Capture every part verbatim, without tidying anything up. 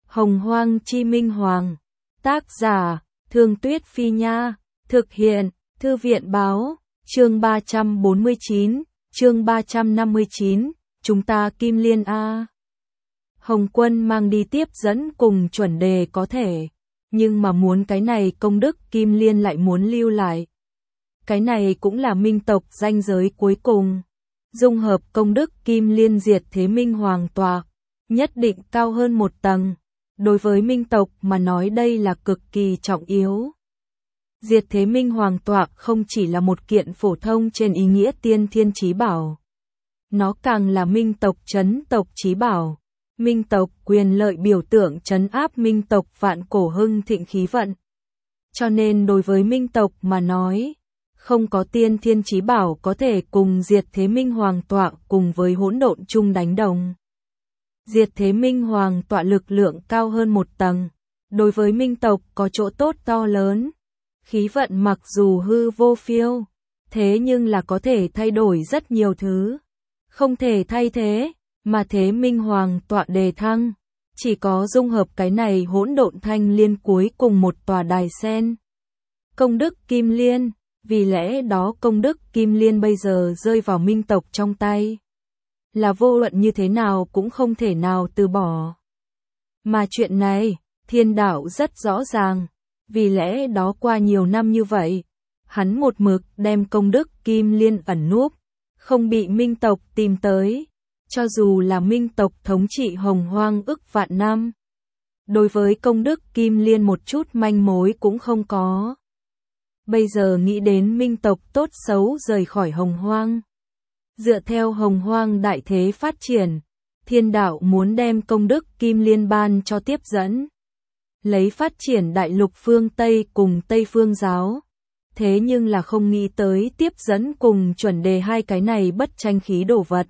Hồng Hoang Chi Minh Hoàng. Tác giả, Thương Tuyết Phi Nha. Thực hiện, Thư viện Báo. Chương ba trăm bốn mươi chín, chương ba trăm năm mươi chín, chúng ta Kim Liên A. Hồng Quân mang đi tiếp dẫn cùng chuẩn đề có thể, nhưng mà muốn cái này công đức Kim Liên lại muốn lưu lại. Cái này cũng là minh tộc ranh giới cuối cùng. Dung hợp công đức Kim Liên diệt thế minh hoàng tọa, nhất định cao hơn một tầng. Đối với minh tộc mà nói đây là cực kỳ trọng yếu. Diệt thế minh hoàng tọa không chỉ là một kiện phổ thông trên ý nghĩa tiên thiên chí bảo. Nó càng là minh tộc trấn tộc chí bảo. Minh tộc quyền lợi biểu tượng trấn áp minh tộc vạn cổ hưng thịnh khí vận. Cho nên đối với minh tộc mà nói, không có tiên thiên chí bảo có thể cùng diệt thế minh hoàng tọa cùng với hỗn độn chung đánh đồng. Diệt thế minh hoàng tọa lực lượng cao hơn một tầng, đối với minh tộc có chỗ tốt to lớn. Khí vận mặc dù hư vô phiêu, thế nhưng là có thể thay đổi rất nhiều thứ. Không thể thay thế, mà thế minh hoàng tọa đề thăng. Chỉ có dung hợp cái này hỗn độn thanh liên cuối cùng một tòa đài sen. Công đức Kim Liên, vì lẽ đó công đức Kim Liên bây giờ rơi vào minh tộc trong tay. Là vô luận như thế nào cũng không thể nào từ bỏ. Mà chuyện này, thiên đạo rất rõ ràng. Vì lẽ đó qua nhiều năm như vậy, hắn một mực đem công đức Kim Liên ẩn núp, không bị minh tộc tìm tới. Cho dù là minh tộc thống trị hồng hoang ức vạn năm, đối với công đức Kim Liên một chút manh mối cũng không có. Bây giờ nghĩ đến minh tộc tốt xấu rời khỏi hồng hoang. Dựa theo hồng hoang đại thế phát triển, thiên đạo muốn đem công đức Kim Liên ban cho tiếp dẫn. Lấy phát triển đại lục phương Tây cùng Tây phương giáo. Thế nhưng là không nghĩ tới tiếp dẫn cùng chuẩn đề hai cái này bất tranh khí đồ vật.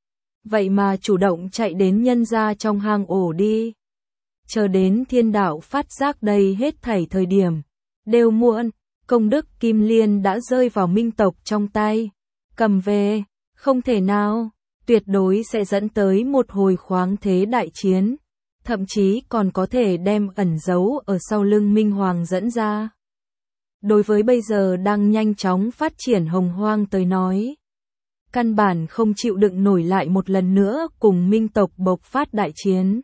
Vậy mà chủ động chạy đến nhân gia trong hang ổ đi. Chờ đến thiên đạo phát giác đây hết thảy thời điểm. Đều muộn, công đức Kim Liên đã rơi vào minh tộc trong tay. Cầm về, không thể nào, tuyệt đối sẽ dẫn tới một hồi khoáng thế đại chiến. Thậm chí còn có thể đem ẩn giấu ở sau lưng Minh Hoàng dẫn ra. Đối với bây giờ đang nhanh chóng phát triển hồng hoang tới nói. Căn bản không chịu đựng nổi lại một lần nữa cùng minh tộc bộc phát đại chiến.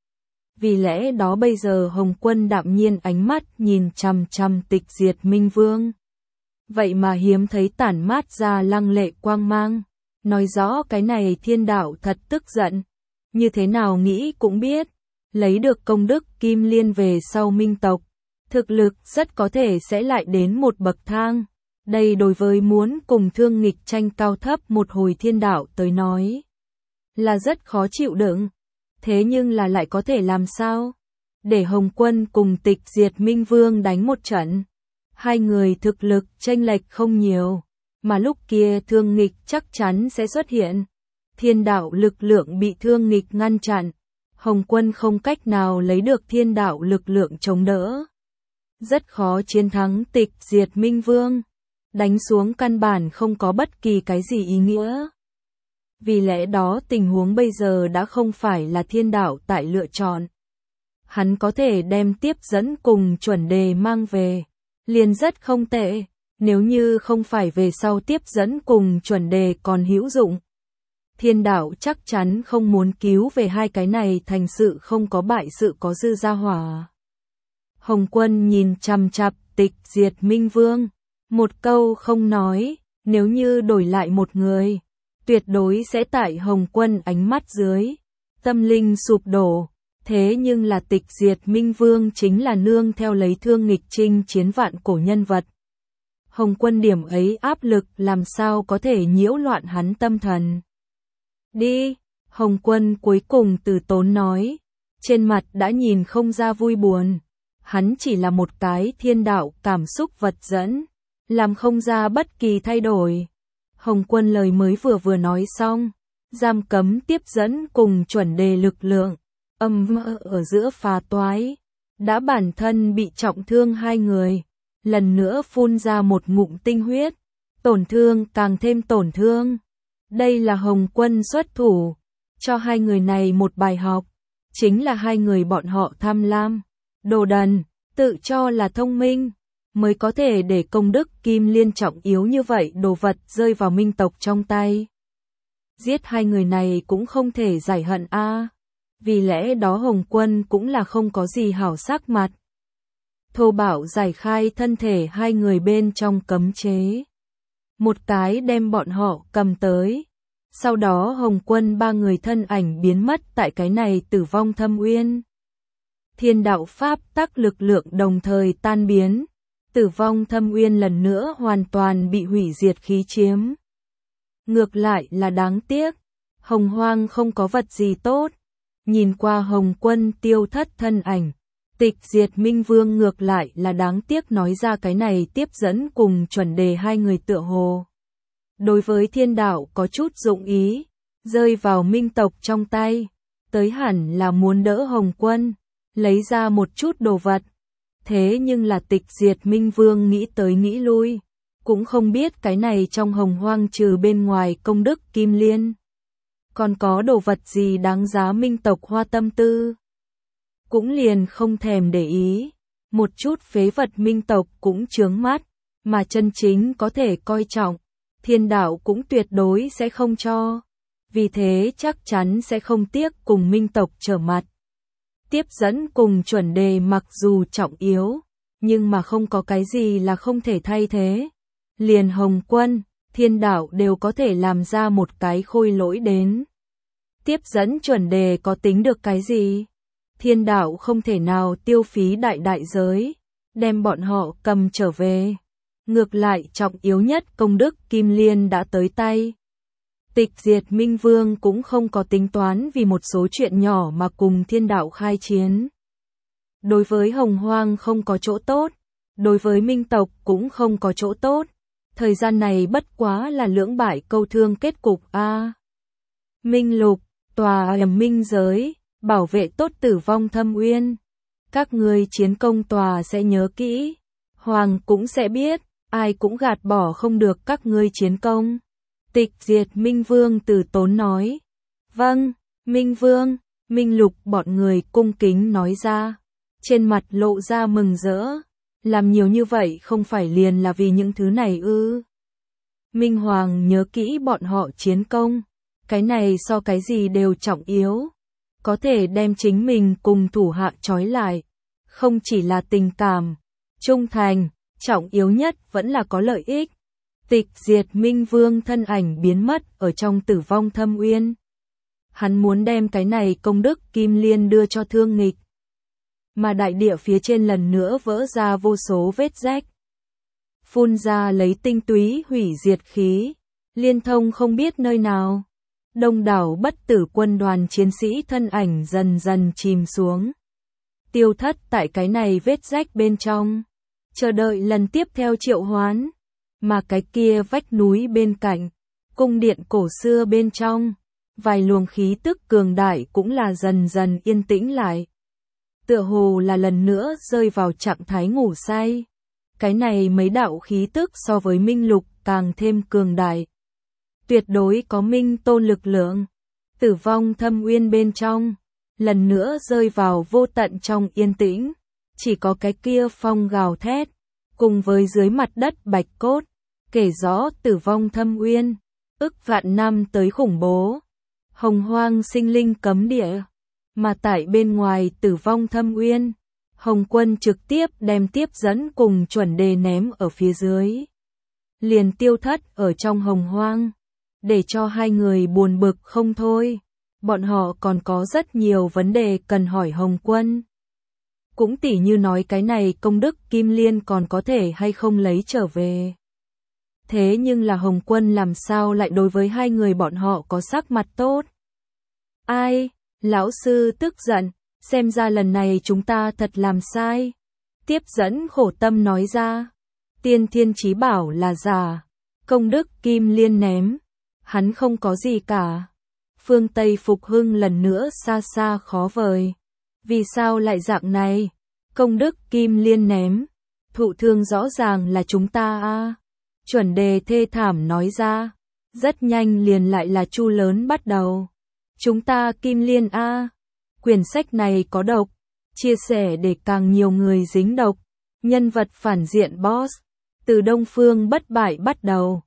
Vì lẽ đó bây giờ Hồng Quân đạm nhiên ánh mắt nhìn chằm chằm tịch diệt minh vương. Vậy mà hiếm thấy tản mát ra lăng lệ quang mang. Nói rõ cái này thiên đạo thật tức giận. Như thế nào nghĩ cũng biết. Lấy được công đức Kim Liên về sau minh tộc. Thực lực rất có thể sẽ lại đến một bậc thang. Đây đối với muốn cùng thương nghịch tranh cao thấp một hồi thiên đạo tới nói. Là rất khó chịu đựng. Thế nhưng là lại có thể làm sao? Để Hồng Quân cùng tịch diệt minh vương đánh một trận. Hai người thực lực chênh lệch không nhiều. Mà lúc kia thương nghịch chắc chắn sẽ xuất hiện. Thiên đạo lực lượng bị thương nghịch ngăn chặn. Hồng Quân không cách nào lấy được thiên đạo lực lượng chống đỡ. Rất khó chiến thắng tịch diệt minh vương. Đánh xuống căn bản không có bất kỳ cái gì ý nghĩa. Vì lẽ đó tình huống bây giờ đã không phải là thiên đạo tại lựa chọn. Hắn có thể đem tiếp dẫn cùng chuẩn đề mang về. Liền rất không tệ. Nếu như không phải về sau tiếp dẫn cùng chuẩn đề còn hữu dụng. Thiên đạo chắc chắn không muốn cứu về hai cái này thành sự không có bại sự có dư gia hỏa. Hồng Quân nhìn chằm chằm tịch diệt minh vương. Một câu không nói, nếu như đổi lại một người, tuyệt đối sẽ tại Hồng Quân ánh mắt dưới. Tâm linh sụp đổ, thế nhưng là tịch diệt minh vương chính là nương theo lấy thương nghịch chinh chiến vạn cổ nhân vật. Hồng Quân điểm ấy áp lực làm sao có thể nhiễu loạn hắn tâm thần. Đi, Hồng Quân cuối cùng từ tốn nói, trên mặt đã nhìn không ra vui buồn. Hắn chỉ là một cái thiên đạo cảm xúc vật dẫn, làm không ra bất kỳ thay đổi. Hồng Quân lời mới vừa vừa nói xong, giam cấm tiếp dẫn cùng chuẩn đề lực lượng, âm mơ ở giữa phá toái, đã bản thân bị trọng thương hai người, lần nữa phun ra một ngụm tinh huyết, tổn thương càng thêm tổn thương. Đây là Hồng Quân xuất thủ, cho hai người này một bài học. chính là hai người bọn họ tham lam, đồ đần, tự cho là thông minh, mới có thể để công đức kim liên trọng yếu như vậy đồ vật rơi vào minh tộc trong tay. Giết hai người này cũng không thể giải hận a. À. Vì lẽ đó Hồng Quân cũng là không có gì hảo sắc mặt. Thô bạo giải khai thân thể hai người bên trong cấm chế. Một cái đem bọn họ cầm tới. Sau đó Hồng Quân ba người thân ảnh biến mất tại cái này Tử Vong Thâm Uyên. Thiên đạo pháp tắc lực lượng đồng thời tan biến. Tử Vong Thâm Uyên lần nữa hoàn toàn bị hủy diệt khí chiếm. Ngược lại là đáng tiếc. Hồng Hoang không có vật gì tốt. Nhìn qua Hồng Quân tiêu thất thân ảnh. Tịch Diệt Minh Vương ngược lại là đáng tiếc nói ra cái này tiếp dẫn cùng chuẩn đề hai người tựa hồ. Đối với thiên đạo có chút dụng ý, rơi vào minh tộc trong tay, tới hẳn là muốn đỡ Hồng Quân, lấy ra một chút đồ vật. Thế nhưng là Tịch Diệt Minh Vương nghĩ tới nghĩ lui, cũng không biết cái này trong Hồng Hoang trừ bên ngoài công đức kim liên. Còn có đồ vật gì đáng giá minh tộc hoa tâm tư. Cũng liền không thèm để ý, một chút phế vật minh tộc cũng chướng mắt, mà chân chính có thể coi trọng, thiên đạo cũng tuyệt đối sẽ không cho. Vì thế chắc chắn sẽ không tiếc cùng minh tộc trở mặt. Tiếp dẫn cùng chuẩn đề mặc dù trọng yếu, nhưng mà không có cái gì là không thể thay thế. Liền Hồng Quân, thiên đạo đều có thể làm ra một cái khôi lỗi đến. Tiếp dẫn chuẩn đề có tính được cái gì? Thiên đạo không thể nào tiêu phí đại đại giới, đem bọn họ cầm trở về. Ngược lại trọng yếu nhất công đức kim liên đã tới tay. Tịch Diệt Minh Vương cũng không có tính toán vì một số chuyện nhỏ mà cùng thiên đạo khai chiến. Đối với Hồng Hoang không có chỗ tốt, đối với minh tộc cũng không có chỗ tốt. Thời gian này bất quá là lưỡng bại câu thương kết cục a. À. Minh Lục, tòa ầm minh giới, bảo vệ tốt Tử Vong Thâm Uyên. Các ngươi chiến công tòa sẽ nhớ kỹ, Hoàng cũng sẽ biết, ai cũng gạt bỏ không được các ngươi chiến công. Tịch Diệt Minh Vương từ tốn nói. Vâng, Minh Vương, Minh Lục bọn người cung kính nói ra. Trên mặt lộ ra mừng rỡ. Làm nhiều như vậy không phải liền là vì những thứ này ư. Minh Hoàng nhớ kỹ bọn họ chiến công. Cái này so cái gì đều trọng yếu. Có thể đem chính mình cùng thủ hạ trói lại. Không chỉ là tình cảm, trung thành, trọng yếu nhất vẫn là có lợi ích. Tịch Diệt Minh Vương thân ảnh biến mất ở trong Tử Vong Thâm Uyên. Hắn muốn đem cái này công đức kim liên đưa cho Thương Nghịch. Mà đại địa phía trên lần nữa vỡ ra vô số vết rách. Phun ra lấy tinh túy hủy diệt khí, liên thông không biết nơi nào. Đông đảo bất tử quân đoàn chiến sĩ thân ảnh dần dần chìm xuống. Tiêu thất tại cái này vết rách bên trong. Chờ đợi lần tiếp theo triệu hoán. Mà cái kia vách núi bên cạnh, cung điện cổ xưa bên trong, vài luồng khí tức cường đại cũng là dần dần yên tĩnh lại. Tựa hồ là lần nữa rơi vào trạng thái ngủ say. Cái này mấy đạo khí tức so với Minh Lục càng thêm cường đại. Tuyệt đối có Minh Tôn lực lượng. Tử Vong Thâm Uyên bên trong, lần nữa rơi vào vô tận trong yên tĩnh. Chỉ có cái kia phong gào thét, cùng với dưới mặt đất bạch cốt, kể rõ Tử Vong Thâm Uyên, ức vạn năm tới khủng bố. Hồng Hoang sinh linh cấm địa. Mà tại bên ngoài Tử Vong Thâm Uyên, Hồng Quân trực tiếp đem tiếp dẫn cùng chuẩn đề ném ở phía dưới. Liền tiêu thất ở trong Hồng Hoang, để cho hai người buồn bực không thôi. Bọn họ còn có rất nhiều vấn đề cần hỏi Hồng Quân. Cũng tỉ như nói cái này công đức kim liên còn có thể hay không lấy trở về. Thế nhưng là Hồng Quân làm sao lại đối với hai người bọn họ có sắc mặt tốt? Ai? Lão sư tức giận, xem ra lần này chúng ta thật làm sai. Tiếp dẫn khổ tâm nói ra, tiên thiên chí bảo là giả, công đức kim liên ném, hắn không có gì cả. Phương Tây Phục Hưng lần nữa xa xa khó vời. Vì sao lại dạng này? Công đức kim liên ném, thụ thương rõ ràng là chúng ta a. Chuẩn đề thê thảm nói ra, rất nhanh liền lại là chu lớn bắt đầu. Chúng ta kim liên a. quyển sách này có độc, chia sẻ để càng nhiều người dính độc. Nhân vật phản diện boss, từ Đông Phương bất bại bắt đầu.